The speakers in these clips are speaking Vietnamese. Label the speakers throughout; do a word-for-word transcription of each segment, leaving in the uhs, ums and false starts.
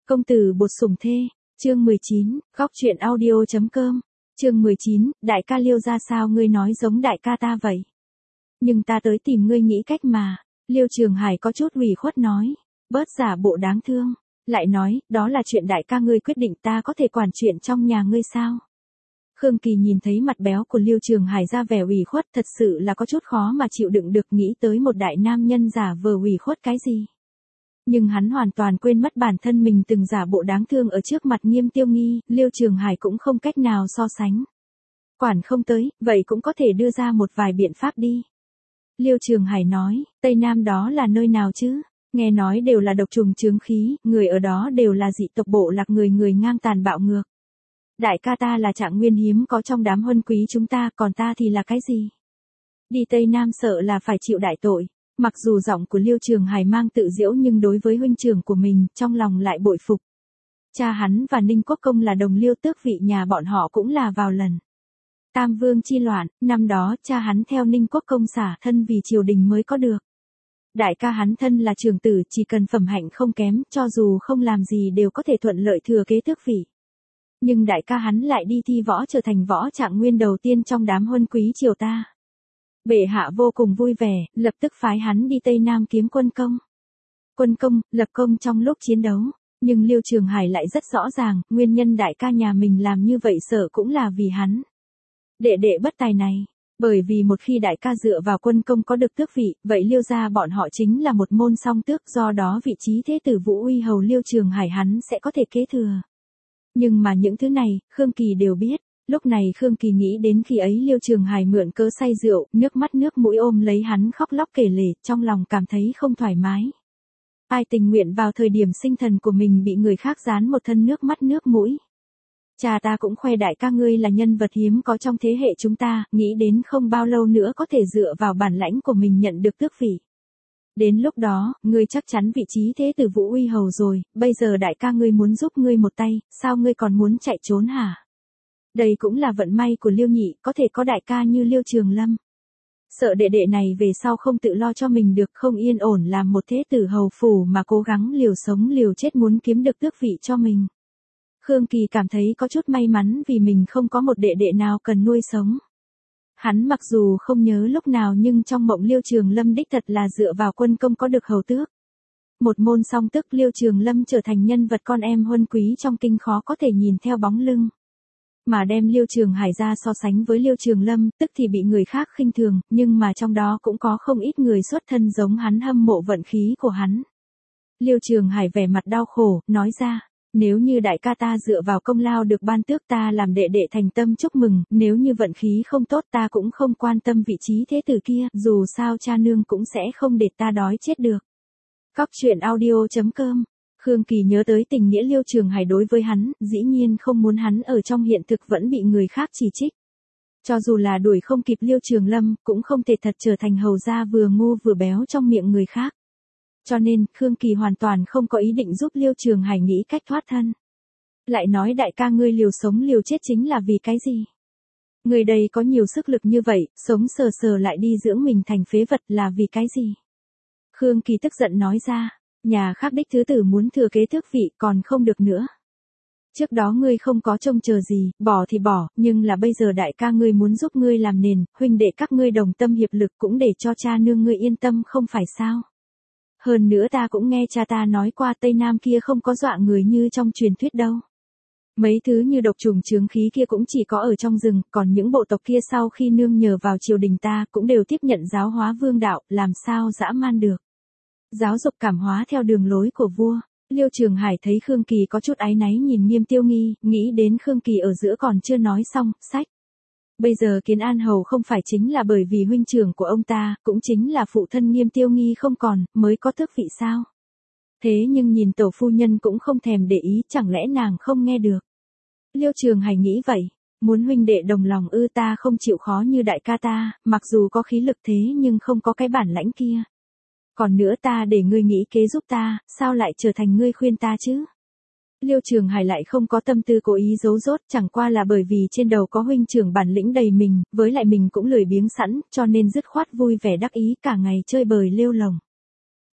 Speaker 1: Công tử bột sủng thê, chương mười chín, góc truyện audio.com, chương mười chín, đại ca Liêu ra sao ngươi nói giống đại ca ta vậy? Nhưng ta tới tìm ngươi nghĩ cách mà, Liêu Trường Hải có chút ủy khuất nói, bớt giả bộ đáng thương, lại nói, đó là chuyện đại ca ngươi quyết định ta có thể quản chuyện trong nhà ngươi sao? Khương Kỳ nhìn thấy mặt béo của Liêu Trường Hải ra vẻ ủy khuất thật sự là có chút khó mà chịu đựng được nghĩ tới một đại nam nhân giả vờ ủy khuất cái gì. Nhưng hắn hoàn toàn quên mất bản thân mình từng giả bộ đáng thương ở trước mặt Nghiêm Tiêu Nghi, Liêu Trường Hải cũng không cách nào so sánh. Quản không tới, vậy cũng có thể đưa ra một vài biện pháp đi. Liêu Trường Hải nói, Tây Nam đó là nơi nào chứ? Nghe nói đều là độc trùng chướng khí, người ở đó đều là dị tộc bộ lạc người người ngang tàn bạo ngược. Đại ca ta là trạng nguyên hiếm có trong đám huân quý chúng ta, còn ta thì là cái gì? Đi Tây Nam sợ là phải chịu đại tội. Mặc dù giọng của Liêu Trường Hải mang tự giễu nhưng đối với huynh trưởng của mình, trong lòng lại bội phục. Cha hắn và Ninh Quốc Công là đồng liêu tước vị nhà bọn họ cũng là vào lần. Tam Vương chi loạn, năm đó cha hắn theo Ninh Quốc Công xả thân vì triều đình mới có được. Đại ca hắn thân là trưởng tử chỉ cần phẩm hạnh không kém, cho dù không làm gì đều có thể thuận lợi thừa kế tước vị. Nhưng đại ca hắn lại đi thi võ trở thành võ trạng nguyên đầu tiên trong đám huân quý triều ta. Bệ hạ vô cùng vui vẻ, lập tức phái hắn đi Tây Nam kiếm quân công. Quân công, lập công trong lúc chiến đấu, nhưng Liêu Trường Hải lại rất rõ ràng, nguyên nhân đại ca nhà mình làm như vậy sợ cũng là vì hắn. Đệ đệ bất tài này, bởi vì một khi đại ca dựa vào quân công có được tước vị, vậy Liêu gia bọn họ chính là một môn song tước, do đó vị trí thế tử Vũ Uy hầu Liêu Trường Hải hắn sẽ có thể kế thừa. Nhưng mà những thứ này, Khương Kỳ đều biết. Lúc này Khương Kỳ nghĩ đến khi ấy Liêu Trường Hải mượn cớ say rượu, nước mắt nước mũi ôm lấy hắn khóc lóc kể lể, trong lòng cảm thấy không thoải mái. Ai tình nguyện vào thời điểm sinh thần của mình bị người khác dán một thân nước mắt nước mũi. Cha ta cũng khoe đại ca ngươi là nhân vật hiếm có trong thế hệ chúng ta, nghĩ đến không bao lâu nữa có thể dựa vào bản lãnh của mình nhận được tước vị. Đến lúc đó, ngươi chắc chắn vị trí thế tử Vũ Uy hầu rồi, bây giờ đại ca ngươi muốn giúp ngươi một tay, sao ngươi còn muốn chạy trốn hả? Đây cũng là vận may của Liêu Nhị, có thể có đại ca như Liêu Trường Lâm. Sợ đệ đệ này về sau không tự lo cho mình được, không yên ổn làm một thế tử hầu phủ mà cố gắng liều sống liều chết muốn kiếm được tước vị cho mình. Khương Kỳ cảm thấy có chút may mắn vì mình không có một đệ đệ nào cần nuôi sống. Hắn mặc dù không nhớ lúc nào nhưng trong mộng Liêu Trường Lâm đích thật là dựa vào quân công có được hầu tước. Một môn song tước Liêu Trường Lâm trở thành nhân vật con em huân quý trong kinh khó có thể nhìn theo bóng lưng. Mà đem Liêu Trường Hải ra so sánh với Liêu Trường Lâm, tức thì bị người khác khinh thường, nhưng mà trong đó cũng có không ít người xuất thân giống hắn hâm mộ vận khí của hắn. Liêu Trường Hải vẻ mặt đau khổ, nói ra, nếu như đại ca ta dựa vào công lao được ban tước ta làm đệ đệ thành tâm chúc mừng, nếu như vận khí không tốt ta cũng không quan tâm vị trí thế tử kia, dù sao cha nương cũng sẽ không để ta đói chết được. Góc truyện audio.com. Khương Kỳ nhớ tới tình nghĩa Liêu Trường Hải đối với hắn, dĩ nhiên không muốn hắn ở trong hiện thực vẫn bị người khác chỉ trích. Cho dù là đuổi không kịp Liêu Trường Lâm, cũng không thể thật trở thành hầu gia vừa ngu vừa béo trong miệng người khác. Cho nên, Khương Kỳ hoàn toàn không có ý định giúp Liêu Trường Hải nghĩ cách thoát thân. Lại nói đại ca ngươi liều sống liều chết chính là vì cái gì? Người đây có nhiều sức lực như vậy, sống sờ sờ lại đi dưỡng mình thành phế vật là vì cái gì? Khương Kỳ tức giận nói ra. Nhà khác đích thứ tử muốn thừa kế tước vị còn không được nữa. Trước đó ngươi không có trông chờ gì, bỏ thì bỏ, nhưng là bây giờ đại ca ngươi muốn giúp ngươi làm nền, huynh đệ các ngươi đồng tâm hiệp lực cũng để cho cha nương ngươi yên tâm không phải sao. Hơn nữa ta cũng nghe cha ta nói qua Tây Nam kia không có dọa người như trong truyền thuyết đâu. Mấy thứ như độc trùng chướng khí kia cũng chỉ có ở trong rừng, còn những bộ tộc kia sau khi nương nhờ vào triều đình ta cũng đều tiếp nhận giáo hóa vương đạo, làm sao dã man được. Giáo dục cảm hóa theo đường lối của vua. Liêu Trường Hải thấy Khương Kỳ có chút áy náy nhìn Nghiêm Tiêu Nghi, nghĩ đến Khương Kỳ ở giữa còn chưa nói xong, sách. Bây giờ Kiến An Hầu không phải chính là bởi vì huynh trưởng của ông ta, cũng chính là phụ thân Nghiêm Tiêu Nghi không còn, mới có tước vị sao. Thế nhưng nhìn tổ phu nhân cũng không thèm để ý, chẳng lẽ nàng không nghe được. Liêu Trường Hải nghĩ vậy, muốn huynh đệ đồng lòng ư ta không chịu khó như đại ca ta, mặc dù có khí lực thế nhưng không có cái bản lãnh kia. Còn nữa ta để ngươi nghĩ kế giúp ta, sao lại trở thành ngươi khuyên ta chứ? Liêu Trường Hải lại không có tâm tư cố ý giấu dốt, chẳng qua là bởi vì trên đầu có huynh trưởng bản lĩnh đầy mình, với lại mình cũng lười biếng sẵn, cho nên dứt khoát vui vẻ đắc ý cả ngày chơi bời lêu lồng.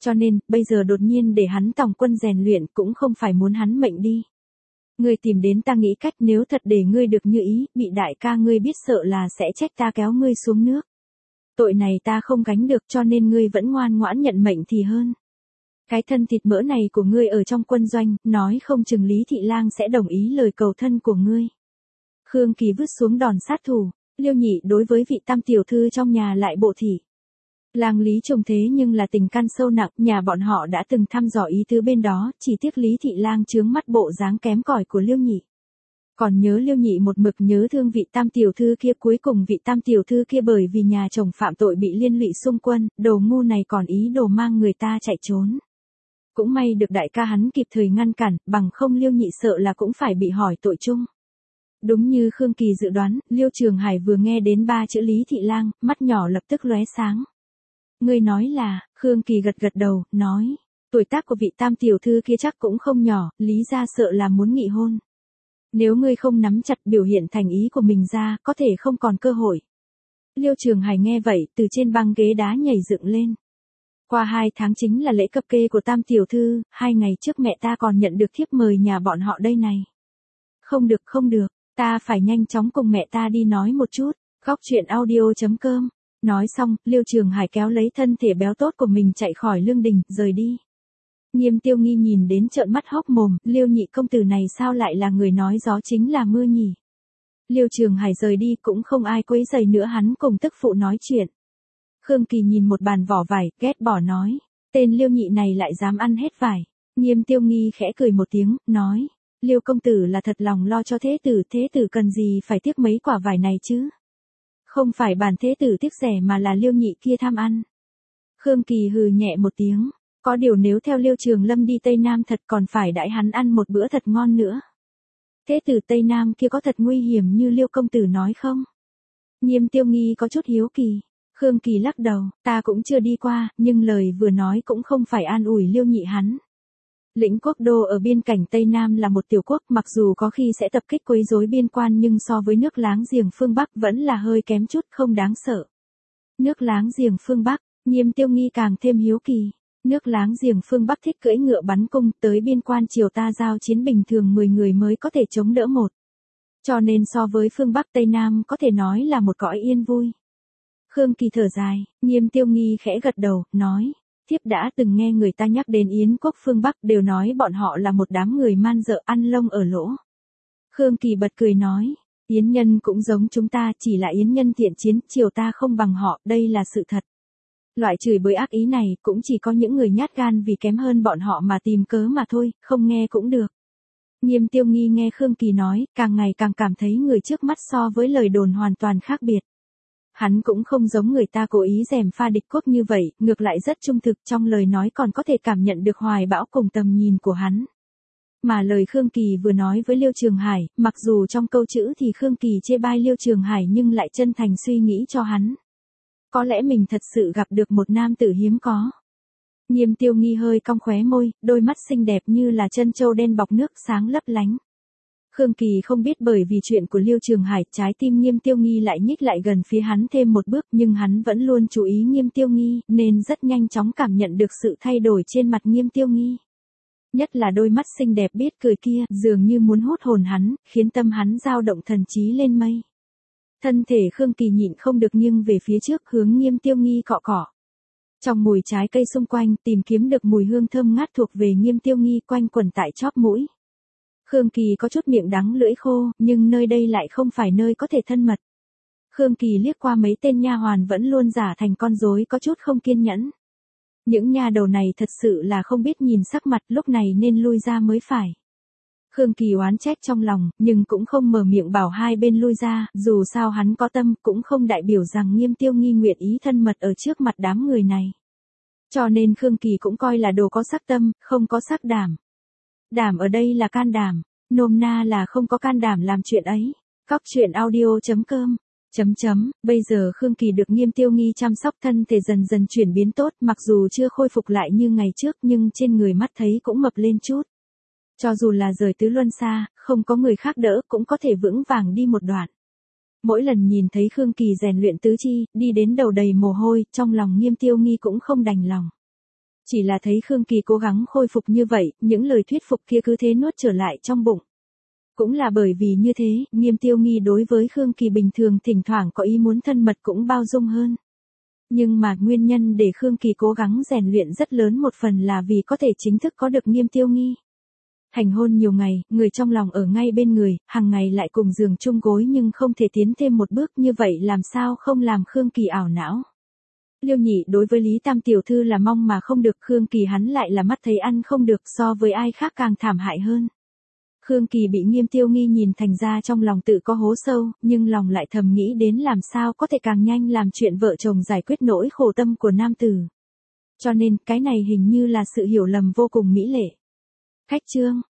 Speaker 1: Cho nên, bây giờ đột nhiên để hắn tòng quân rèn luyện cũng không phải muốn hắn mệnh đi. Ngươi tìm đến ta nghĩ cách nếu thật để ngươi được như ý, bị đại ca ngươi biết sợ là sẽ trách ta kéo ngươi xuống nước. Tội này ta không gánh được cho nên ngươi vẫn ngoan ngoãn nhận mệnh thì hơn. Cái thân thịt mỡ này của ngươi ở trong quân doanh, nói không chừng Lý Thị Lang sẽ đồng ý lời cầu thân của ngươi. Khương Kỳ vứt xuống đòn sát thủ, Liêu Nhị đối với vị tam tiểu thư trong nhà lại bộ thị. Lang Lý trông thế nhưng là tình căn sâu nặng, nhà bọn họ đã từng thăm dò ý tứ bên đó, chỉ tiếc Lý Thị Lang chướng mắt bộ dáng kém cỏi của Liêu Nhị. Còn nhớ Liêu Nhị một mực nhớ thương vị tam tiểu thư kia, cuối cùng vị tam tiểu thư kia bởi vì nhà chồng phạm tội bị liên lụy xung quân, đồ ngu này còn ý đồ mang người ta chạy trốn. Cũng may được đại ca hắn kịp thời ngăn cản, bằng không Liêu Nhị sợ là cũng phải bị hỏi tội chung. Đúng như Khương Kỳ dự đoán, Liêu Trường Hải vừa nghe đến ba chữ Lý Thị Lang, mắt nhỏ lập tức lóe sáng. Ngươi nói là, Khương Kỳ gật gật đầu, nói, tuổi tác của vị tam tiểu thư kia chắc cũng không nhỏ, Lý gia sợ là muốn nghị hôn. Nếu ngươi không nắm chặt biểu hiện thành ý của mình ra, có thể không còn cơ hội. Liêu Trường Hải nghe vậy, từ trên băng ghế đá nhảy dựng lên. Qua hai tháng chính là lễ cập kê của tam tiểu thư, hai ngày trước mẹ ta còn nhận được thiếp mời nhà bọn họ đây này. Không được không được, ta phải nhanh chóng cùng mẹ ta đi nói một chút, góc chuyện audio chấm com. Nói xong, Liêu Trường Hải kéo lấy thân thể béo tốt của mình chạy khỏi lương đình, rời đi. Nghiêm Tiêu Nghi nhìn đến trợn mắt hốc mồm, Liêu nhị công tử này sao lại là người nói gió chính là mưa nhỉ? Liêu Trường Hải rời đi cũng không ai quấy rầy nữa, hắn cùng tức phụ nói chuyện. Khương Kỳ nhìn một bàn vỏ vải, ghét bỏ nói, tên Liêu nhị này lại dám ăn hết vải. Nghiêm Tiêu Nghi khẽ cười một tiếng, nói, Liêu công tử là thật lòng lo cho thế tử, thế tử cần gì phải tiếc mấy quả vải này chứ? Không phải bản thế tử tiếc rẻ mà là Liêu nhị kia tham ăn. Khương Kỳ hừ nhẹ một tiếng, có điều nếu theo Liêu Trường Lâm đi Tây Nam thật còn phải đãi hắn ăn một bữa thật ngon nữa. Thế tử Tây Nam kia có thật nguy hiểm như Liêu công tử nói không? Nghiêm Tiêu Nghi có chút hiếu kỳ. Khương Kỳ lắc đầu, ta cũng chưa đi qua, nhưng lời vừa nói cũng không phải an ủi Liêu nhị hắn. Lĩnh Quốc Đô ở biên cảnh Tây Nam là một tiểu quốc, mặc dù có khi sẽ tập kích quấy rối biên quan nhưng so với nước láng giềng phương Bắc vẫn là hơi kém chút, không đáng sợ. Nước láng giềng phương Bắc, Nghiêm Tiêu Nghi càng thêm hiếu kỳ. Nước láng giềng phương Bắc thích cưỡi ngựa bắn cung, tới biên quan triều ta giao chiến bình thường mười người mới có thể chống đỡ một. Cho nên so với phương Bắc Tây Nam có thể nói là một cõi yên vui. Khương Kỳ thở dài, Nghiêm Tiêu Nghi khẽ gật đầu, nói, thiếp đã từng nghe người ta nhắc đến Yến quốc phương Bắc, đều nói bọn họ là một đám người man dợ ăn lông ở lỗ. Khương Kỳ bật cười nói, Yến nhân cũng giống chúng ta, chỉ là Yến nhân thiện chiến, triều ta không bằng họ, đây là sự thật. Loại chửi bới ác ý này cũng chỉ có những người nhát gan vì kém hơn bọn họ mà tìm cớ mà thôi, không nghe cũng được. Nghiêm Tiêu Nghi nghe Khương Kỳ nói, càng ngày càng cảm thấy người trước mắt so với lời đồn hoàn toàn khác biệt. Hắn cũng không giống người ta cố ý gièm pha địch quốc như vậy, ngược lại rất trung thực, trong lời nói còn có thể cảm nhận được hoài bão cùng tầm nhìn của hắn. Mà lời Khương Kỳ vừa nói với Liêu Trường Hải, mặc dù trong câu chữ thì Khương Kỳ chê bai Liêu Trường Hải nhưng lại chân thành suy nghĩ cho hắn. Có lẽ mình thật sự gặp được một nam tử hiếm có. Nghiêm Tiêu Nghi hơi cong khóe môi, đôi mắt xinh đẹp như là chân châu đen bọc nước sáng lấp lánh. Khương Kỳ không biết bởi vì chuyện của Liêu Trường Hải, trái tim Nghiêm Tiêu Nghi lại nhích lại gần phía hắn thêm một bước, nhưng hắn vẫn luôn chú ý Nghiêm Tiêu Nghi, nên rất nhanh chóng cảm nhận được sự thay đổi trên mặt Nghiêm Tiêu Nghi. Nhất là đôi mắt xinh đẹp biết cười kia, dường như muốn hút hồn hắn, khiến tâm hắn dao động thần trí lên mây. Thân thể Khương Kỳ nhịn không được nghiêng về phía trước, hướng Nghiêm Tiêu Nghi cọ cọ. Trong mùi trái cây xung quanh, tìm kiếm được mùi hương thơm ngát thuộc về Nghiêm Tiêu Nghi quanh quẩn tại chóp mũi. Khương Kỳ có chút miệng đắng lưỡi khô, nhưng nơi đây lại không phải nơi có thể thân mật. Khương Kỳ liếc qua mấy tên nha hoàn vẫn luôn giả thành con rối, có chút không kiên nhẫn. Những nha đầu này thật sự là không biết nhìn sắc mặt, lúc này nên lui ra mới phải. Khương Kỳ oán trách trong lòng, nhưng cũng không mở miệng bảo hai bên lui ra, dù sao hắn có tâm, cũng không đại biểu rằng Nghiêm Tiêu Nghi nguyện ý thân mật ở trước mặt đám người này. Cho nên Khương Kỳ cũng coi là đồ có sắc tâm, không có sắc đảm. Đảm ở đây là can đảm, nôm na là không có can đảm làm chuyện ấy. Góc chuyện audio chấm com. Chấm chấm, bây giờ Khương Kỳ được Nghiêm Tiêu Nghi chăm sóc, thân thể dần dần chuyển biến tốt, mặc dù chưa khôi phục lại như ngày trước nhưng trên người mắt thấy cũng mập lên chút. Cho dù là rời tứ luân xa, không có người khác đỡ cũng có thể vững vàng đi một đoạn. Mỗi lần nhìn thấy Khương Kỳ rèn luyện tứ chi, đi đến đầu đầy mồ hôi, trong lòng Nghiêm Tiêu Nghi cũng không đành lòng. Chỉ là thấy Khương Kỳ cố gắng khôi phục như vậy, những lời thuyết phục kia cứ thế nuốt trở lại trong bụng. Cũng là bởi vì như thế, Nghiêm Tiêu Nghi đối với Khương Kỳ bình thường thỉnh thoảng có ý muốn thân mật cũng bao dung hơn. Nhưng mà nguyên nhân để Khương Kỳ cố gắng rèn luyện rất lớn một phần là vì có thể chính thức có được Nghiêm Tiêu Nghi. Hành hôn nhiều ngày, người trong lòng ở ngay bên người, hàng ngày lại cùng giường chung gối nhưng không thể tiến thêm một bước, như vậy làm sao không làm Khương Kỳ ảo não. Liêu Nhị đối với Lý Tam tiểu thư là mong mà không được, Khương Kỳ hắn lại là mắt thấy ăn không được, so với ai khác càng thảm hại hơn. Khương Kỳ bị Nghiêm Tiêu Nghi nhìn thành ra trong lòng tự có hố sâu, nhưng lòng lại thầm nghĩ đến làm sao có thể càng nhanh làm chuyện vợ chồng giải quyết nỗi khổ tâm của nam tử. Cho nên, cái này hình như là sự hiểu lầm vô cùng mỹ lệ. Khách trương